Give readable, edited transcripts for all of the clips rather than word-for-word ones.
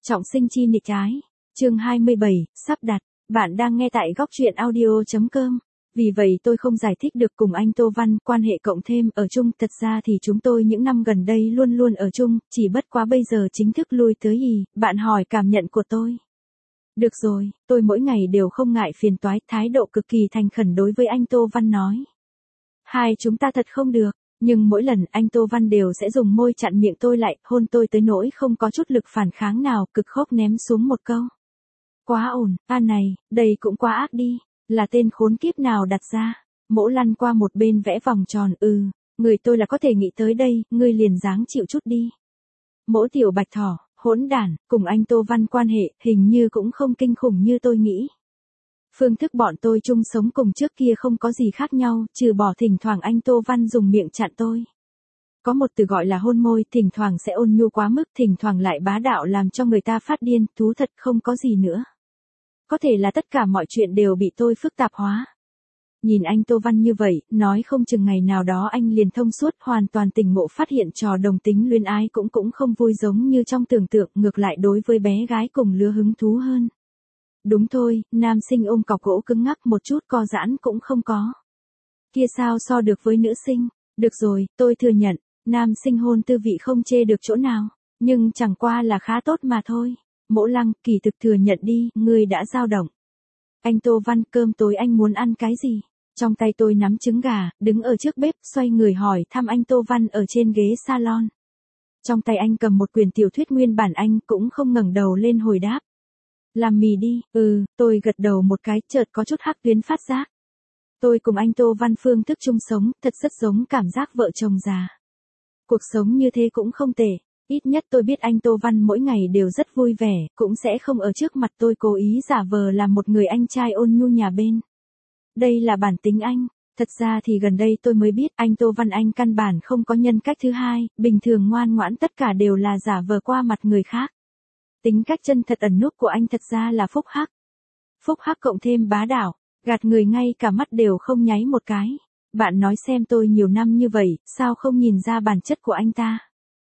Trọng sinh chi nghịch ái. Chương 27, sắp đặt. Bạn đang nghe tại góc truyện audio.com. Vì vậy tôi không giải thích được cùng anh Tô Văn, quan hệ cộng thêm ở chung, thật ra thì chúng tôi những năm gần đây luôn luôn ở chung, chỉ bất quá bây giờ chính thức lui tới bạn hỏi cảm nhận của tôi. Được rồi, tôi mỗi ngày đều không ngại phiền toái, thái độ cực kỳ thành khẩn đối với anh Tô Văn nói. Hai chúng ta thật không được, nhưng mỗi lần anh Tô Văn đều sẽ dùng môi chặn miệng tôi lại, hôn tôi tới nỗi không có chút lực phản kháng nào, cực khóc ném xuống một câu. Quá ổn, này, đây cũng quá ác đi, là tên khốn kiếp nào đặt ra. Mỗ lăn qua một bên vẽ vòng tròn, người tôi là có thể nghĩ tới đây, ngươi liền dáng chịu chút đi. Mỗ tiểu bạch thỏ, hỗn đản, cùng anh Tô Văn quan hệ, hình như cũng không kinh khủng như tôi nghĩ. Phương thức bọn tôi chung sống cùng trước kia không có gì khác nhau, trừ bỏ thỉnh thoảng anh Tô Văn dùng miệng chặn tôi. Có một từ gọi là hôn môi, thỉnh thoảng sẽ ôn nhu quá mức, thỉnh thoảng lại bá đạo làm cho người ta phát điên, thú thật không có gì nữa. Có thể là tất cả mọi chuyện đều bị tôi phức tạp hóa. Nhìn anh Tô Văn như vậy, nói không chừng ngày nào đó anh liền thông suốt, hoàn toàn tỉnh ngộ, phát hiện trò đồng tính luyến ái cũng không vui giống như trong tưởng tượng, ngược lại đối với bé gái cùng lứa hứng thú hơn. Đúng thôi, nam sinh ôm cọc gỗ cứng ngắc một chút co giãn cũng không có. Kia sao so được với nữ sinh? Được rồi, tôi thừa nhận, nam sinh hôn tư vị không chê được chỗ nào, nhưng chẳng qua là khá tốt mà thôi. Mỗ Lăng, kỳ thực thừa nhận đi, ngươi đã dao động. Anh Tô Văn, cơm tối anh muốn ăn cái gì? Trong tay tôi nắm trứng gà, đứng ở trước bếp, xoay người hỏi thăm anh Tô Văn ở trên ghế salon. Trong tay anh cầm một quyển tiểu thuyết nguyên bản, anh cũng không ngẩng đầu lên hồi đáp. Làm mì đi, tôi gật đầu một cái, chợt có chút hắc tuyến phát giác. Tôi cùng anh Tô Văn phương thức chung sống, thật rất giống cảm giác vợ chồng già. Cuộc sống như thế cũng không tệ, ít nhất tôi biết anh Tô Văn mỗi ngày đều rất vui vẻ, cũng sẽ không ở trước mặt tôi cố ý giả vờ làm một người anh trai ôn nhu nhà bên. Đây là bản tính anh, thật ra thì gần đây tôi mới biết anh Tô Văn anh căn bản không có nhân cách thứ hai, bình thường ngoan ngoãn tất cả đều là giả vờ qua mặt người khác. Tính cách chân thật ẩn núp của anh thật ra là phúc hắc. Phúc hắc cộng thêm bá đạo, gạt người ngay cả mắt đều không nháy một cái. Bạn nói xem tôi nhiều năm như vậy, sao không nhìn ra bản chất của anh ta?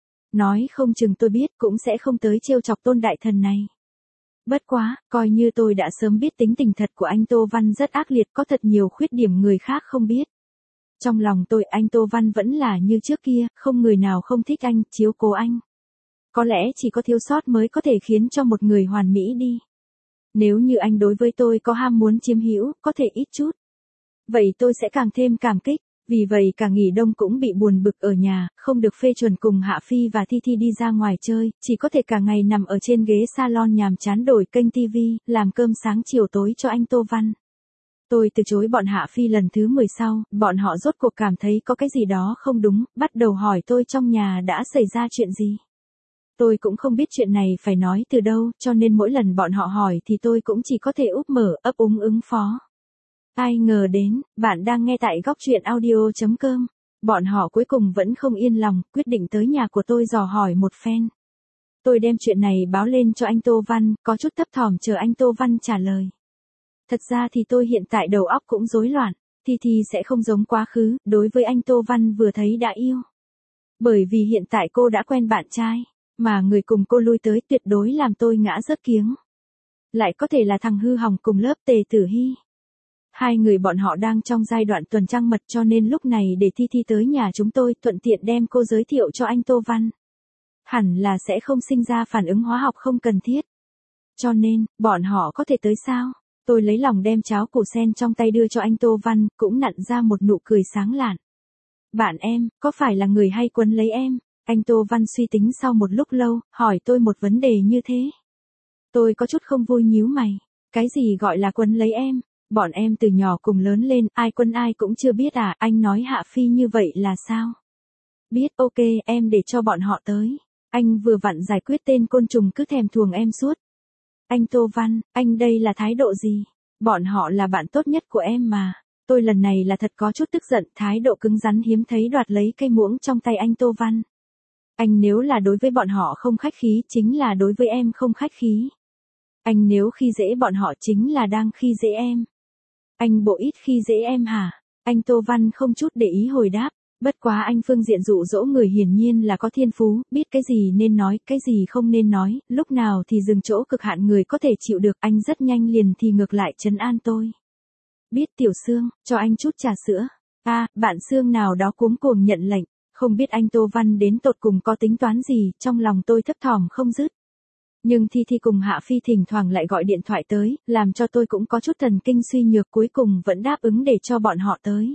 Nói không chừng tôi biết cũng sẽ không tới trêu chọc Tôn đại thần này. Bất quá, coi như tôi đã sớm biết tính tình thật của anh Tô Văn rất ác liệt, có thật nhiều khuyết điểm người khác không biết. Trong lòng tôi, anh Tô Văn vẫn là như trước kia, không người nào không thích anh, chiếu cố anh. Có lẽ chỉ có thiếu sót mới có thể khiến cho một người hoàn mỹ đi. Nếu như anh đối với tôi có ham muốn chiếm hữu, có thể ít chút. Vậy tôi sẽ càng thêm cảm kích. Vì vậy cả nghỉ đông cũng bị buồn bực ở nhà, không được phê chuẩn cùng Hạ Phi và Thi Thi đi ra ngoài chơi, chỉ có thể cả ngày nằm ở trên ghế salon nhàm chán đổi kênh TV, làm cơm sáng chiều tối cho anh Tô Văn. Tôi từ chối bọn Hạ Phi lần thứ 10 sau, bọn họ rốt cuộc cảm thấy có cái gì đó không đúng, bắt đầu hỏi tôi trong nhà đã xảy ra chuyện gì. Tôi cũng không biết chuyện này phải nói từ đâu, cho nên mỗi lần bọn họ hỏi thì tôi cũng chỉ có thể úp mở, ấp úng ứng phó. Ai ngờ đến, bạn đang nghe tại góc truyện audio.com. Bọn họ cuối cùng vẫn không yên lòng, quyết định tới nhà của tôi dò hỏi một phen. Tôi đem chuyện này báo lên cho anh Tô Văn, có chút thấp thỏm chờ anh Tô Văn trả lời. Thật ra thì tôi hiện tại đầu óc cũng rối loạn, Thi sẽ không giống quá khứ, đối với anh Tô Văn vừa thấy đã yêu. Bởi vì hiện tại cô đã quen bạn trai, mà người cùng cô lui tới tuyệt đối làm tôi ngã rớt kiếng. Lại có thể là thằng hư hỏng cùng lớp Tề Tử Hy. Hai người bọn họ đang trong giai đoạn tuần trăng mật, cho nên lúc này để Thi tới nhà chúng tôi, thuận tiện đem cô giới thiệu cho anh Tô Văn. Hẳn là sẽ không sinh ra phản ứng hóa học không cần thiết. Cho nên, bọn họ có thể tới sao? Tôi lấy lòng đem cháo củ sen trong tay đưa cho anh Tô Văn, cũng nặn ra một nụ cười sáng lạn. Bạn em, có phải là người hay quấn lấy em? Anh Tô Văn suy tính sau một lúc lâu, hỏi tôi một vấn đề như thế. Tôi có chút không vui nhíu mày. Cái gì gọi là quấn lấy em? Bọn em từ nhỏ cùng lớn lên, ai quân ai cũng chưa biết à, anh nói Hạ Phi như vậy là sao? Biết, ok, em để cho bọn họ tới. Anh vừa vặn giải quyết tên côn trùng cứ thèm thuồng em suốt. Anh Tô Văn, anh đây là thái độ gì? Bọn họ là bạn tốt nhất của em mà. Tôi lần này là thật có chút tức giận, thái độ cứng rắn hiếm thấy đoạt lấy cây muỗng trong tay anh Tô Văn. Anh nếu là đối với bọn họ không khách khí, chính là đối với em không khách khí. Anh nếu khi dễ bọn họ chính là đang khi dễ em. Anh bộ ít khi dễ em hả? Anh Tô Văn không chút để ý hồi đáp. Bất quá anh phương diện dụ dỗ người hiển nhiên là có thiên phú, biết cái gì nên nói, cái gì không nên nói, lúc nào thì dừng chỗ cực hạn người có thể chịu được, anh rất nhanh liền thì ngược lại trấn an tôi. Biết Tiểu Sương, cho anh chút trà sữa. Bạn Sương nào đó cuống cuồng nhận lệnh, không biết anh Tô Văn đến tột cùng có tính toán gì, trong lòng tôi thấp thỏm không dứt. Nhưng Thi cùng Hạ Phi thỉnh thoảng lại gọi điện thoại tới, làm cho tôi cũng có chút thần kinh suy nhược, cuối cùng vẫn đáp ứng để cho bọn họ tới.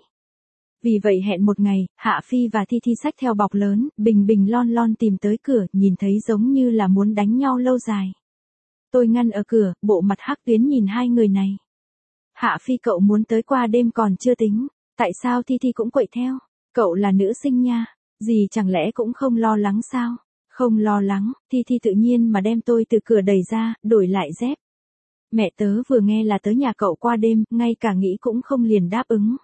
Vì vậy hẹn một ngày, Hạ Phi và Thi xách theo bọc lớn, bình lon lon tìm tới cửa, nhìn thấy giống như là muốn đánh nhau lâu dài. Tôi ngăn ở cửa, bộ mặt hắc tuyến nhìn hai người này. Hạ Phi, cậu muốn tới qua đêm còn chưa tính, tại sao Thi cũng quậy theo? Cậu là nữ sinh nha, gì chẳng lẽ cũng không lo lắng sao? Không lo lắng, Thi tự nhiên mà đem tôi từ cửa đẩy ra, đổi lại dép. Mẹ tớ vừa nghe là tới nhà cậu qua đêm, ngay cả nghĩ cũng không liền đáp ứng.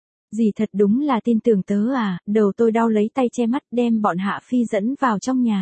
Dì thật đúng là tin tưởng tớ à, đầu tôi đau lấy tay che mắt đem bọn Hạ Phi dẫn vào trong nhà.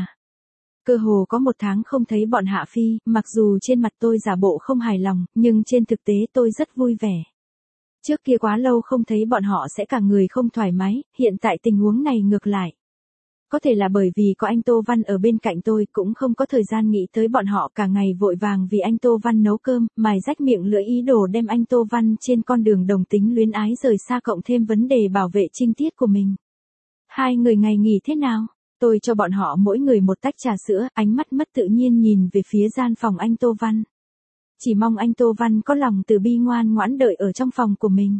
Cơ hồ có 1 tháng không thấy bọn Hạ Phi, mặc dù trên mặt tôi giả bộ không hài lòng, nhưng trên thực tế tôi rất vui vẻ. Trước kia quá lâu không thấy bọn họ sẽ cả người không thoải mái, hiện tại tình huống này ngược lại. Có thể là bởi vì có anh Tô Văn ở bên cạnh tôi, cũng không có thời gian nghĩ tới bọn họ, cả ngày vội vàng vì anh Tô Văn nấu cơm, mài rách miệng lưỡi ý đồ đem anh Tô Văn trên con đường đồng tính luyến ái rời xa, cộng thêm vấn đề bảo vệ trinh tiết của mình. Hai người ngày nghỉ thế nào? Tôi cho bọn họ mỗi người một tách trà sữa, ánh mắt mất tự nhiên nhìn về phía gian phòng anh Tô Văn. Chỉ mong anh Tô Văn có lòng từ bi ngoan ngoãn đợi ở trong phòng của mình.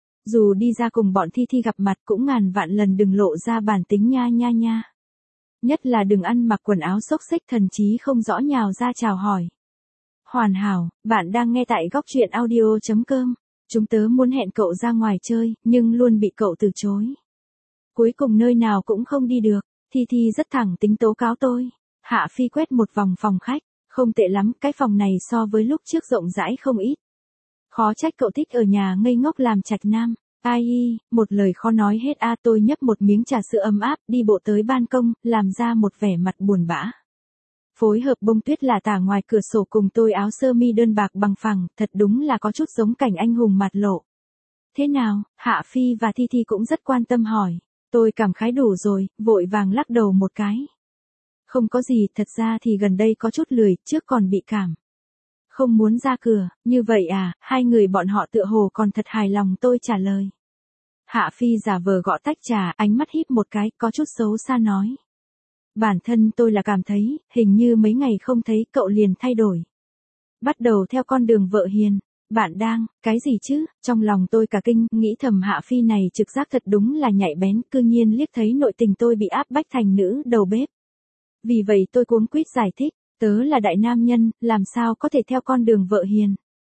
Dù đi ra cùng bọn Thi gặp mặt cũng ngàn vạn lần đừng lộ ra bản tính nha. Nhất là đừng ăn mặc quần áo xốc xếch thần trí không rõ nhào ra chào hỏi. Hoàn hảo, bạn đang nghe tại góc truyện audio.com. Chúng tớ muốn hẹn cậu ra ngoài chơi, nhưng luôn bị cậu từ chối. Cuối cùng nơi nào cũng không đi được, Thi rất thẳng tính tố cáo tôi. Hạ Phi quét một vòng phòng khách, không tệ lắm, cái phòng này so với lúc trước rộng rãi không ít. Khó trách cậu thích ở nhà ngây ngốc làm trạch nam. Một lời khó nói hết. Tôi nhấp một miếng trà sữa ấm áp, đi bộ tới ban công, làm ra một vẻ mặt buồn bã. Phối hợp bông tuyết là tả ngoài cửa sổ cùng tôi áo sơ mi đơn bạc bằng phẳng, thật đúng là có chút giống cảnh anh hùng mặt lộ. Thế nào? Hạ Phi và Thi cũng rất quan tâm hỏi. Tôi cảm khái đủ rồi, vội vàng lắc đầu một cái. Không có gì, thật ra thì gần đây có chút lười, trước còn bị cảm. Không muốn ra cửa, như vậy à? Hai người bọn họ tựa hồ còn thật hài lòng, tôi trả lời. Hạ Phi giả vờ gõ tách trà, ánh mắt híp một cái, có chút xấu xa nói. Bản thân tôi là cảm thấy, hình như mấy ngày không thấy cậu liền thay đổi. Bắt đầu theo con đường vợ hiền. Bạn đang, cái gì chứ? Trong lòng tôi cả kinh, nghĩ thầm Hạ Phi này trực giác thật đúng là nhạy bén, cư nhiên liếc thấy nội tình tôi bị áp bách thành nữ đầu bếp. Vì vậy tôi cuống quýt giải thích, tớ là đại nam nhân, làm sao có thể theo con đường vợ hiền.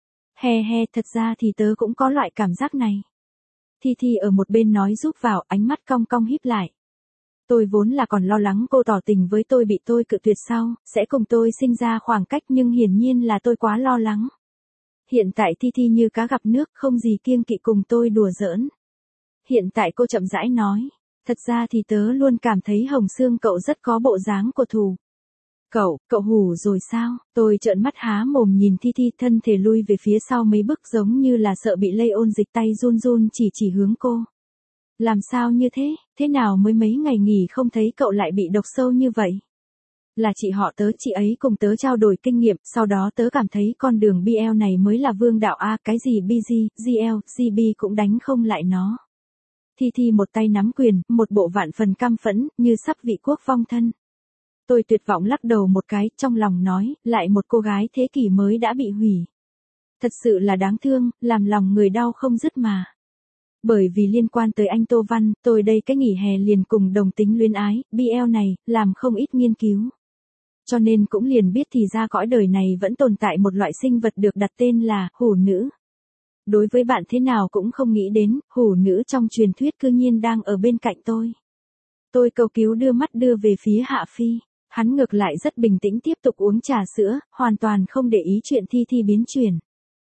Thật ra thì tớ cũng có loại cảm giác này. Thi ở một bên nói giúp vào, ánh mắt cong cong híp lại. Tôi vốn là còn lo lắng cô tỏ tình với tôi bị tôi cự tuyệt sau, sẽ cùng tôi sinh ra khoảng cách, nhưng hiển nhiên là tôi quá lo lắng. Hiện tại Thi như cá gặp nước, không gì kiêng kỵ cùng tôi đùa giỡn. Hiện tại cô chậm rãi nói, thật ra thì tớ luôn cảm thấy Hồng Sương cậu rất có bộ dáng của thù. Cậu hù rồi sao? Tôi trợn mắt há mồm nhìn Thi thân thể lui về phía sau mấy bước giống như là sợ bị lây ôn dịch, tay run run chỉ hướng cô. Làm sao như thế nào mới mấy ngày nghỉ không thấy cậu lại bị độc sâu như vậy? Là chị họ tớ, chị ấy cùng tớ trao đổi kinh nghiệm, sau đó tớ cảm thấy con đường BL này mới là vương đạo cái gì BG, GL, GB cũng đánh không lại nó. Thi một tay nắm quyền, một bộ vạn phần căm phẫn, như sắp vị quốc vong thân. Tôi tuyệt vọng lắc đầu một cái, trong lòng nói, lại một cô gái thế kỷ mới đã bị hủy. Thật sự là đáng thương, làm lòng người đau không dứt mà. Bởi vì liên quan tới anh Tô Văn, tôi đây cái nghỉ hè liền cùng đồng tính luyến ái, BL này, làm không ít nghiên cứu. Cho nên cũng liền biết thì ra cõi đời này vẫn tồn tại một loại sinh vật được đặt tên là hủ nữ. Đối với bạn thế nào cũng không nghĩ đến, hủ nữ trong truyền thuyết cư nhiên đang ở bên cạnh tôi. Tôi cầu cứu đưa mắt đưa về phía Hạ Phi. Hắn ngược lại rất bình tĩnh tiếp tục uống trà sữa, hoàn toàn không để ý chuyện Thi biến chuyển.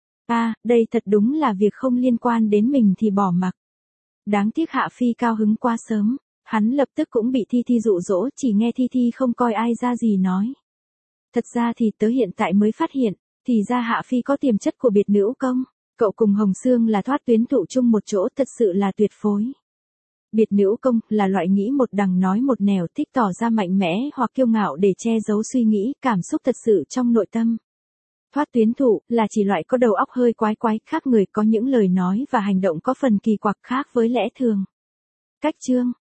Đây thật đúng là việc không liên quan đến mình thì bỏ mặc. Đáng tiếc Hạ Phi cao hứng quá sớm, hắn lập tức cũng bị Thi dụ dỗ, chỉ nghe Thi không coi ai ra gì nói. Thật ra thì tớ hiện tại mới phát hiện, thì ra Hạ Phi có tiềm chất của biệt nữ công, cậu cùng Hồng Sương là thoát tuyến tụ chung một chỗ, thật sự là tuyệt phối. Biệt nữ công là loại nghĩ một đằng nói một nẻo, thích tỏ ra mạnh mẽ hoặc kiêu ngạo để che giấu suy nghĩ, cảm xúc thật sự trong nội tâm. Thoát tuyến thụ là chỉ loại có đầu óc hơi quái quái, khác người, có những lời nói và hành động có phần kỳ quặc khác với lẽ thường. Cách chương